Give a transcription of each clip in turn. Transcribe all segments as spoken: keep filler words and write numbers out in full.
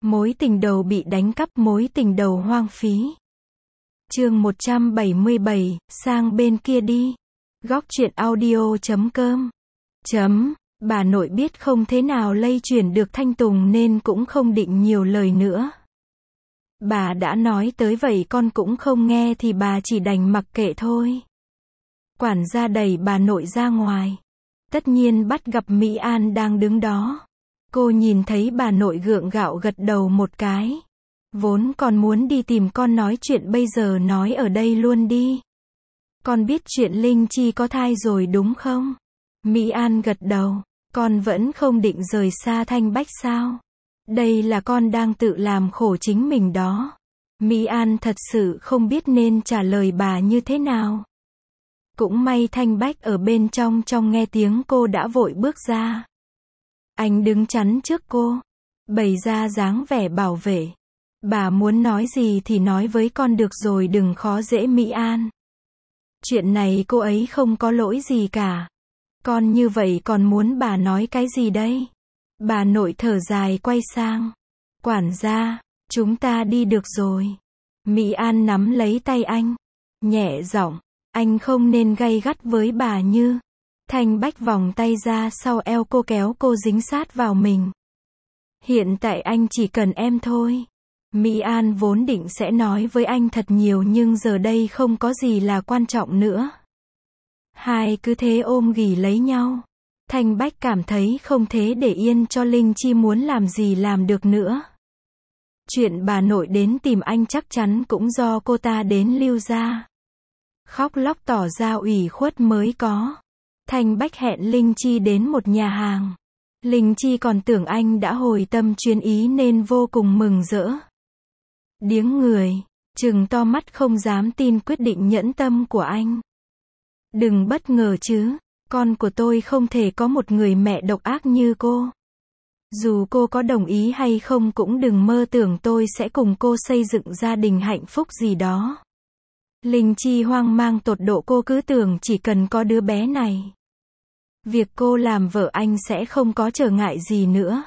Mối tình đầu bị đánh cắp, mối tình đầu hoang phí. Chương một trăm bảy mươi bảy, sang bên kia đi. Góc truyện audio chấm com. Chấm, bà nội biết không thế nào lay chuyển được Thanh Tùng nên cũng không định nhiều lời nữa. Bà đã nói tới vậy con cũng không nghe thì bà chỉ đành mặc kệ thôi. Quản gia đẩy bà nội ra ngoài. Tất nhiên bắt gặp Mỹ An đang đứng đó. Cô nhìn thấy bà nội gượng gạo gật đầu một cái. Vốn con muốn đi tìm con nói chuyện, bây giờ nói ở đây luôn đi. Con biết chuyện Linh Chi có thai rồi đúng không? Mỹ An gật đầu. Con vẫn không định rời xa Thanh Bách sao? Đây là con đang tự làm khổ chính mình đó. Mỹ An thật sự không biết nên trả lời bà như thế nào. Cũng may Thanh Bách ở bên trong trong nghe tiếng cô đã vội bước ra. Anh đứng chắn trước cô, bày ra dáng vẻ bảo vệ. Bà muốn nói gì thì nói với con được rồi, đừng khó dễ Mỹ An. Chuyện này cô ấy không có lỗi gì cả. Con như vậy còn muốn bà nói cái gì đây? Bà nội thở dài quay sang. Quản gia, chúng ta đi được rồi. Mỹ An nắm lấy tay anh, nhẹ giọng, anh không nên gay gắt với bà như. Thanh Bách vòng tay ra sau eo cô, kéo cô dính sát vào mình. Hiện tại anh chỉ cần em thôi. Mỹ An vốn định sẽ nói với anh thật nhiều nhưng giờ đây không có gì là quan trọng nữa. Hai cứ thế ôm ghì lấy nhau. Thanh Bách cảm thấy không thể để yên cho Linh Chi, muốn làm gì làm được nữa. Chuyện bà nội đến tìm anh chắc chắn cũng do cô ta đến Lưu gia. Khóc lóc tỏ ra ủy khuất mới có. Thanh Bách hẹn Linh Chi đến một nhà hàng. Linh Chi còn tưởng anh đã hồi tâm chuyên ý nên vô cùng mừng rỡ. Điếng người, trừng to mắt không dám tin quyết định nhẫn tâm của anh. Đừng bất ngờ chứ, con của tôi không thể có một người mẹ độc ác như cô. Dù cô có đồng ý hay không cũng đừng mơ tưởng tôi sẽ cùng cô xây dựng gia đình hạnh phúc gì đó. Linh Chi hoang mang tột độ, cô cứ tưởng chỉ cần có đứa bé này, việc cô làm vợ anh sẽ không có trở ngại gì nữa.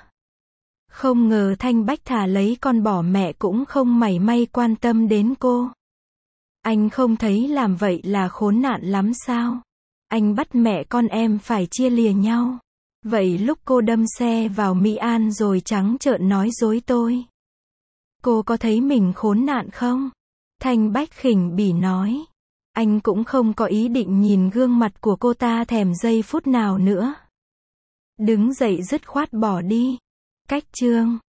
Không ngờ Thanh Bách thà lấy con bỏ mẹ cũng không mảy may quan tâm đến cô. Anh không thấy làm vậy là khốn nạn lắm sao? Anh bắt mẹ con em phải chia lìa nhau. Vậy lúc cô đâm xe vào Mỹ An rồi trắng trợn nói dối tôi, cô có thấy mình khốn nạn không? Thanh Bách khỉnh bỉ nói. Anh cũng không có ý định nhìn gương mặt của cô ta thèm giây phút nào nữa. Đứng dậy dứt khoát bỏ đi. Cách chương